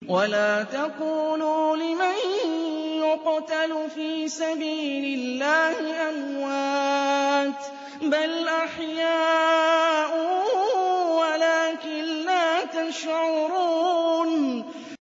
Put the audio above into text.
وَلَا تَقُولُوا لِمَن يُقْتَلُ فِي سَبِيلِ اللَّهِ أَمْوَاتٌ ۚ بَلْ أَحْيَاءٌ وَلَٰكِن لَّا تَشْعُرُونَ